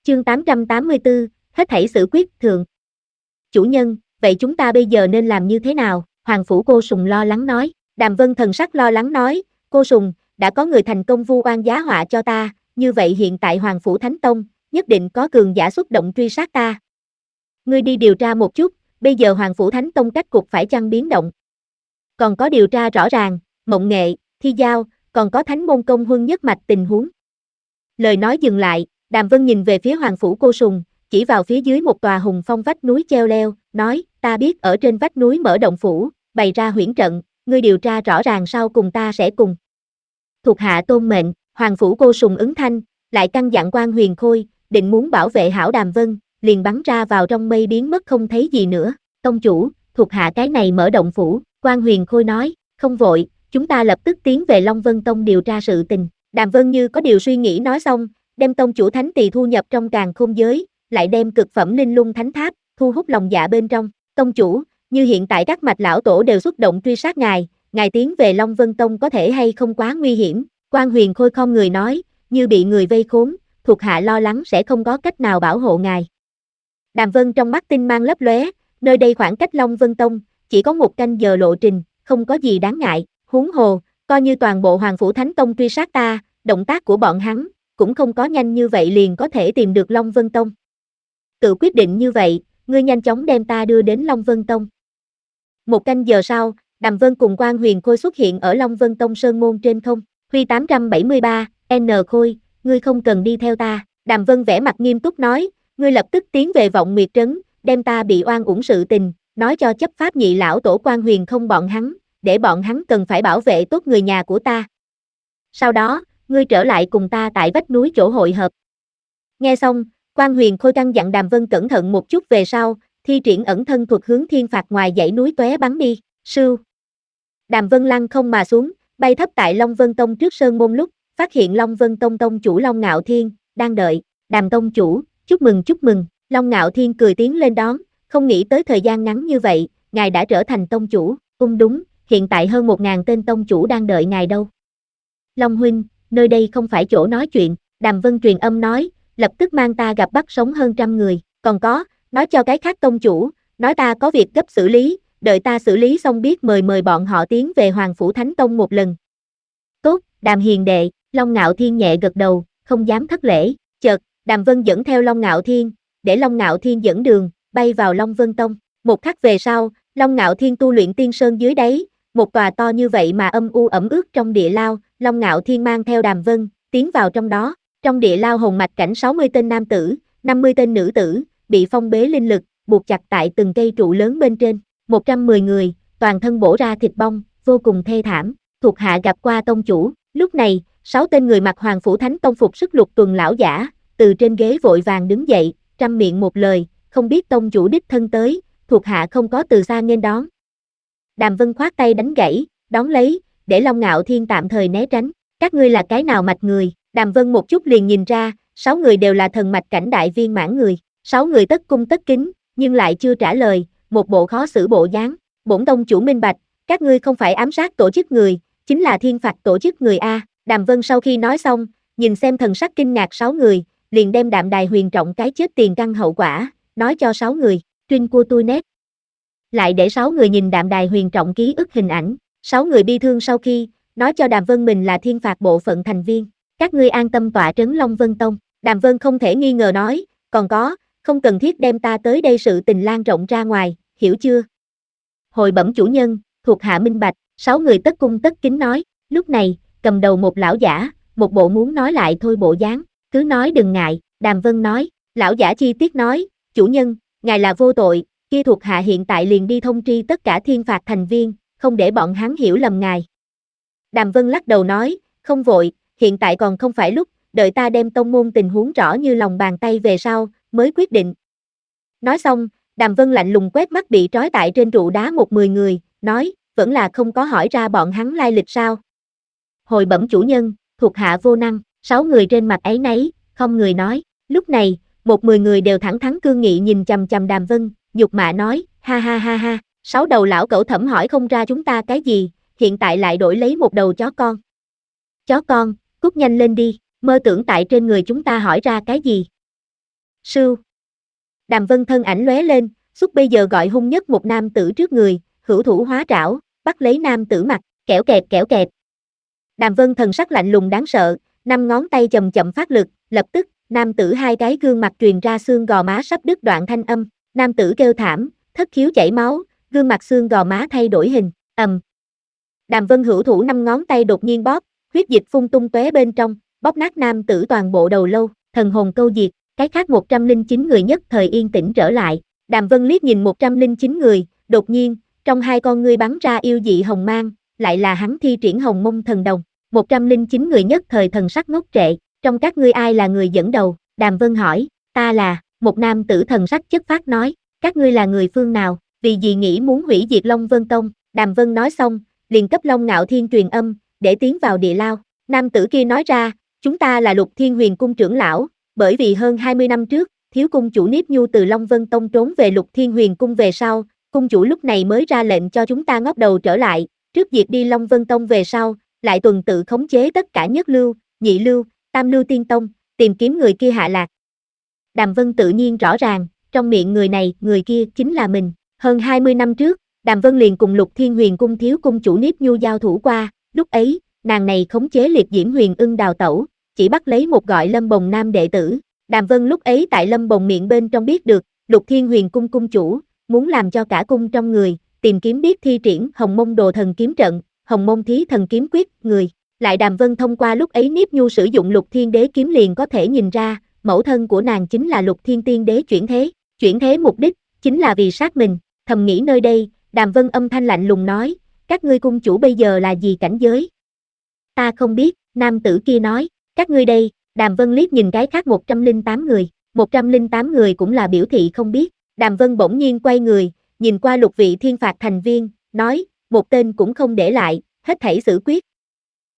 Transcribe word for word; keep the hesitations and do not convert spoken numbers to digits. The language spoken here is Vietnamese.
Chương tám trăm tám mươi tư, hết thảy xử quyết, thượng. Chủ nhân, vậy chúng ta bây giờ nên làm như thế nào? Hoàng phủ Cô Sùng lo lắng nói. Đàm Vân thần sắc lo lắng nói, Cô Sùng, đã có người thành công vu oan giá họa cho ta, như vậy hiện tại Hoàng phủ Thánh Tông, nhất định có cường giả xuất động truy sát ta. Ngươi đi điều tra một chút, bây giờ Hoàng phủ Thánh Tông cách cục phải chăng biến động? Còn có điều tra rõ ràng, Mộng Nghệ, Thi Giao, còn có Thánh môn công huân nhất mạch tình huống. Lời nói dừng lại, Đàm Vân nhìn về phía Hoàng phủ Cô Sùng, chỉ vào phía dưới một tòa hùng phong vách núi treo leo, nói, ta biết ở trên vách núi mở động phủ, bày ra huyễn trận, ngươi điều tra rõ ràng sau cùng ta sẽ cùng. Thuộc hạ tôn mệnh, Hoàng phủ Cô Sùng ứng thanh, lại căn dặn Quan Huyền Khôi, định muốn bảo vệ hảo Đàm Vân, liền bắn ra vào trong mây biến mất không thấy gì nữa. Tông chủ, thuộc hạ cái này mở động phủ, Quan Huyền Khôi nói, không vội, chúng ta lập tức tiến về Long Vân Tông điều tra sự tình. Đàm Vân như có điều suy nghĩ nói xong, đem tông chủ thánh tỳ thu nhập trong càn khôn giới, lại đem cực phẩm linh lung thánh tháp, thu hút lòng dạ bên trong. Tông chủ, như hiện tại các mạch lão tổ đều xuất động truy sát ngài, ngài tiến về Long Vân Tông có thể hay không quá nguy hiểm? Quan Huyền Khôi khom người nói, như bị người vây khốn, thuộc hạ lo lắng sẽ không có cách nào bảo hộ ngài. Đàm Vân trong mắt tinh mang lấp lóe, nơi đây khoảng cách Long Vân Tông, chỉ có một canh giờ lộ trình, không có gì đáng ngại, huống hồ, coi như toàn bộ Hoàng phủ Thánh Tông truy sát ta, động tác của bọn hắn, cũng không có nhanh như vậy liền có thể tìm được Long Vân Tông. Tự quyết định như vậy, ngươi nhanh chóng đem ta đưa đến Long Vân Tông. Một canh giờ sau, Đàm Vân cùng Quan Huyền Khôi xuất hiện ở Long Vân Tông Sơn Môn trên không. Huy tám trăm bảy mươi ba, N Khôi, ngươi không cần đi theo ta. Đàm Vân vẻ mặt nghiêm túc nói, ngươi lập tức tiến về Vọng Nguyệt Trấn, đem ta bị oan uổng sự tình, nói cho chấp pháp nhị lão tổ Quan Huyền không bọn hắn, để bọn hắn cần phải bảo vệ tốt người nhà của ta. Sau đó, ngươi trở lại cùng ta tại vách núi chỗ hội hợp. Nghe xong, Quan Huyền Khôi căn dặn Đàm Vân cẩn thận một chút về sau, thi triển ẩn thân thuật hướng thiên phạt ngoài dãy núi tóe bắn đi, sưu. Đàm Vân lăng không mà xuống, bay thấp tại Long Vân Tông trước sơn môn lúc, phát hiện Long Vân Tông tông chủ Long Ngạo Thiên, đang đợi, Đàm tông chủ, chúc mừng chúc mừng, Long Ngạo Thiên cười tiến lên đón, không nghĩ tới thời gian ngắn như vậy, ngài đã trở thành tông chủ, ung đúng, hiện tại hơn một ngàn tên tông chủ đang đợi ngài đâu. Long huynh, nơi đây không phải chỗ nói chuyện, Đàm Vân truyền âm nói, lập tức mang ta gặp bắt sống hơn trăm người, còn có, nói cho cái khác tông chủ, nói ta có việc gấp xử lý, đợi ta xử lý xong biết mời mời bọn họ tiến về Hoàng phủ Thánh Tông một lần. Tốt, Đàm hiền đệ, Long Ngạo Thiên nhẹ gật đầu, không dám thất lễ, chợt, Đàm Vân dẫn theo Long Ngạo Thiên, để Long Ngạo Thiên dẫn đường, bay vào Long Vân Tông. Một khắc về sau, Long Ngạo Thiên tu luyện tiên sơn dưới đáy, một tòa to như vậy mà âm u ẩm ướt trong địa lao, Long Ngạo Thiên mang theo Đàm Vân, tiến vào trong đó. Trong địa lao hồn mạch cảnh sáu mươi tên nam tử, năm mươi tên nữ tử, bị phong bế linh lực, buộc chặt tại từng cây trụ lớn bên trên, một trăm mười người, toàn thân bổ ra thịt bong, vô cùng thê thảm. Thuộc hạ gặp qua tông chủ, lúc này, sáu tên người mặc Hoàng phủ Thánh Tông phục sức lục tuần lão giả, từ trên ghế vội vàng đứng dậy, trăm miệng một lời, không biết tông chủ đích thân tới, thuộc hạ không có từ xa nghênh đón. Đàm Vân khoát tay đánh gãy, đón lấy, để Long Ngạo Thiên tạm thời né tránh, các ngươi là cái nào mạch người? Đàm Vân một chút liền nhìn ra, sáu người đều là thần mạch cảnh đại viên mãn người, sáu người tất cung tất kính, nhưng lại chưa trả lời, một bộ khó xử bộ dáng. Bổn tông chủ minh bạch, các ngươi không phải ám sát tổ chức người, chính là thiên phạt tổ chức người a. Đàm Vân sau khi nói xong, nhìn xem thần sắc kinh ngạc sáu người, liền đem Đạm Đài Huyền Trọng cái chết tiền căn hậu quả, nói cho sáu người, trinh của tôi nét. Lại để sáu người nhìn Đạm Đài Huyền Trọng ký ức hình ảnh, sáu người bi thương sau khi, nói cho Đàm Vân mình là thiên phạt bộ phận thành viên. Các ngươi an tâm tọa trấn Long Vân Tông, Đàm Vân không thể nghi ngờ nói, còn có, không cần thiết đem ta tới đây sự tình lan rộng ra ngoài, hiểu chưa? Hồi bẩm chủ nhân, thuộc hạ minh bạch, sáu người tất cung tất kính nói, lúc này, cầm đầu một lão giả, một bộ muốn nói lại thôi bộ dáng, cứ nói đừng ngại, Đàm Vân nói, lão giả chi tiết nói, chủ nhân, ngài là vô tội, kia thuộc hạ hiện tại liền đi thông tri tất cả thiên phạt thành viên, không để bọn hắn hiểu lầm ngài. Đàm Vân lắc đầu nói, không vội, hiện tại còn không phải lúc, đợi ta đem tông môn tình huống rõ như lòng bàn tay về sau, mới quyết định. Nói xong, Đàm Vân lạnh lùng quét mắt bị trói tại trên trụ đá một mười người, nói, vẫn là không có hỏi ra bọn hắn lai lịch sao. Hồi bẩm chủ nhân, thuộc hạ vô năng, sáu người trên mặt ấy nấy, không người nói. Lúc này, một mười người đều thẳng thắn cương nghị nhìn chằm chằm Đàm Vân, nhục mạ nói, ha ha ha ha, sáu đầu lão cẩu thẩm hỏi không ra chúng ta cái gì, hiện tại lại đổi lấy một đầu chó con. Chó con, cút nhanh lên đi, mơ tưởng tại trên người chúng ta hỏi ra cái gì. Sưu. Đàm Vân thân ảnh lóe lên, xuất bây giờ gọi hung nhất một nam tử trước người, hữu thủ hóa trảo, bắt lấy nam tử mặt, kẻo kẹt kẻo kẹt. Đàm Vân thần sắc lạnh lùng đáng sợ, năm ngón tay chậm chậm phát lực, lập tức, nam tử hai cái gương mặt truyền ra xương gò má sắp đứt đoạn thanh âm, nam tử kêu thảm, thất khiếu chảy máu, gương mặt xương gò má thay đổi hình, ầm. Đàm Vân hữu thủ năm ngón tay đột nhiên bóp, huyết dịch phun tung tóe bên trong, bóp nát nam tử toàn bộ đầu lâu, thần hồn câu diệt, cái khác một trăm lẻ chín người nhất thời yên tĩnh trở lại. Đàm Vân liếc nhìn một trăm lẻ chín người, đột nhiên, trong hai con ngươi bắn ra yêu dị hồng mang, lại là hắn thi triển Hồng Mông Thần Đồng. một trăm lẻ chín người nhất thời thần sắc ngốc trệ, trong các ngươi ai là người dẫn đầu? Đàm Vân hỏi, ta là, một nam tử thần sắc chất phác nói, các ngươi là người phương nào, vì gì nghĩ muốn hủy diệt Long Vân Tông? Đàm Vân nói xong, liền cấp Long Ngạo Thiên truyền âm, để tiến vào địa lao. Nam tử kia nói ra, chúng ta là Lục Thiên Huyền Cung trưởng lão, bởi vì hơn hai mươi năm trước, thiếu cung chủ Niếp Nhu từ Long Vân Tông trốn về Lục Thiên Huyền Cung về sau, cung chủ lúc này mới ra lệnh cho chúng ta ngóc đầu trở lại, trước diệt đi Long Vân Tông về sau, lại tuần tự khống chế tất cả nhất lưu, nhị lưu, tam lưu tiên tông, tìm kiếm người kia hạ lạc. Đàm Vân tự nhiên rõ ràng, trong miệng người này, người kia chính là mình. Hơn hai mươi năm trước, Đàm Vân liền cùng Lục Thiên Huyền Cung thiếu cung chủ Niếp Nhu giao thủ qua, lúc ấy, nàng này khống chế liệt diễm huyền ưng đào tẩu, chỉ bắt lấy một gọi Lâm Bồng nam đệ tử. Đàm Vân lúc ấy tại Lâm Bồng miệng bên trong biết được, Lục Thiên Huyền Cung cung chủ, muốn làm cho cả cung trong người, tìm kiếm biết thi triển Hồng Mông Đồ Thần Kiếm Trận, Hồng Mông Thí Thần Kiếm Quyết, người. Lại Đàm Vân thông qua lúc ấy Niếp Nhu sử dụng Lục Thiên Đế kiếm liền có thể nhìn ra, mẫu thân của nàng chính là Lục Thiên Tiên Đế chuyển thế, chuyển thế mục đích, chính là vì sát mình. Thầm nghĩ nơi đây, Đàm Vân âm thanh lạnh lùng nói, các ngươi cung chủ bây giờ là gì cảnh giới? Ta không biết, nam tử kia nói, các ngươi đây, Đàm Vân liếc nhìn cái khác một trăm lẻ tám người, một trăm lẻ tám người cũng là biểu thị không biết. Đàm Vân bỗng nhiên quay người, nhìn qua lục vị thiên phạt thành viên, nói, một tên cũng không để lại, hết thảy xử quyết.